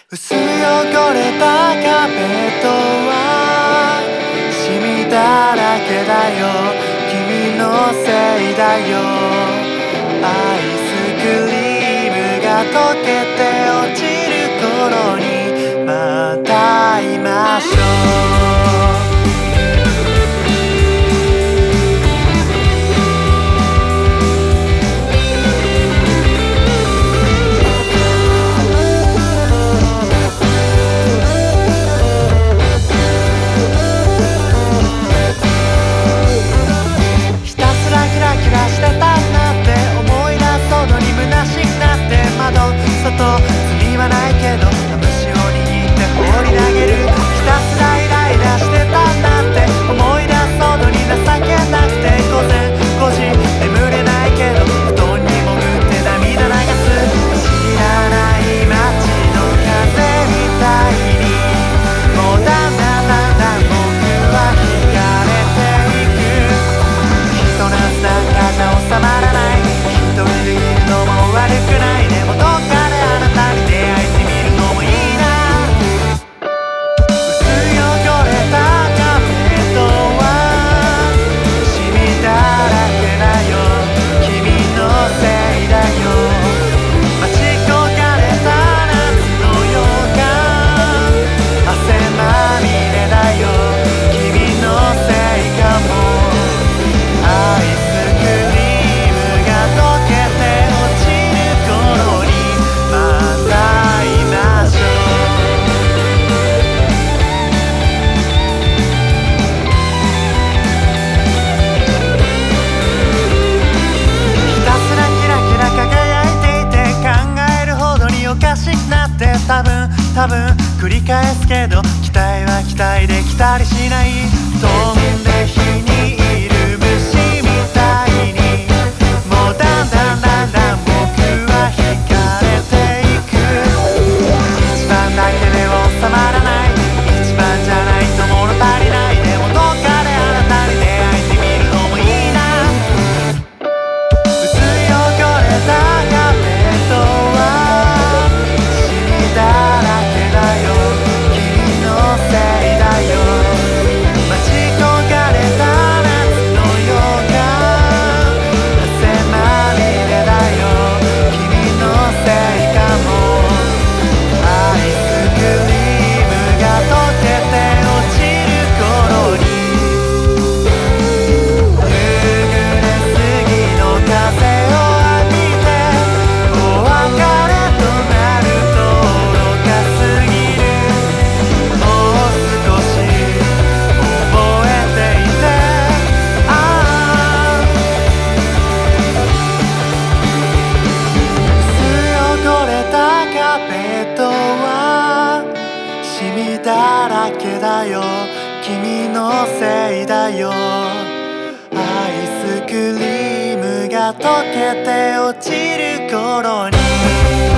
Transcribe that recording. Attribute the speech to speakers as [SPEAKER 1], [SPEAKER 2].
[SPEAKER 1] 薄汚れたカーペットはシミだらけだよ、君のせいだよ。アイスクリームが溶けて落ちる頃にまた会いましょう。キラキラしてたんだって思い出すほどに虚しくなって、窓外罪はないけど虫を握って放り投げる。ひたすらイライラしてたんだって思い出すほどに情けなくて、午前5時眠れないけど布団に潜って涙流す。知らない街の風みたいにもうだんだんだんだん僕は惹かれていく。ひと夏なんかじゃ収まらない、一人でいるのも悪くない。でもどっかであなたに出会えてみるのもいいな。薄汚れたカーペットはシミだらけだよ、君のせいだよ。待ち焦がれた夏の予感、汗まみれだよ、君のせいかも。アイスクリームが溶けて落ちる頃にまた会いましょう。ひたすらキラキラ輝いていて考えるほどにおかしくなって、多分繰り返すけど期待は期待できたりしない。飛んで火にいる虫みたいにもうだんだんだんだん僕は惹かれていく。一番だけで収まらない、一番じゃないと物足りない。でもどっかであなたに出会えてみるのもいいな。薄汚れたカーペットはシミだらけだよ、君のせいだよ。待ち焦がれた夏の予感、汗まみれだよ、君のせいかも。アイスクリームが溶けて落ちる頃に夕暮れすぎの風を浴びて、お別れとなると愚かすぎる。もう少し覚えていて、薄汚れたカーペットはシミだらけだよ、君のせいだよ。アイスクリームが溶けて落ちる頃に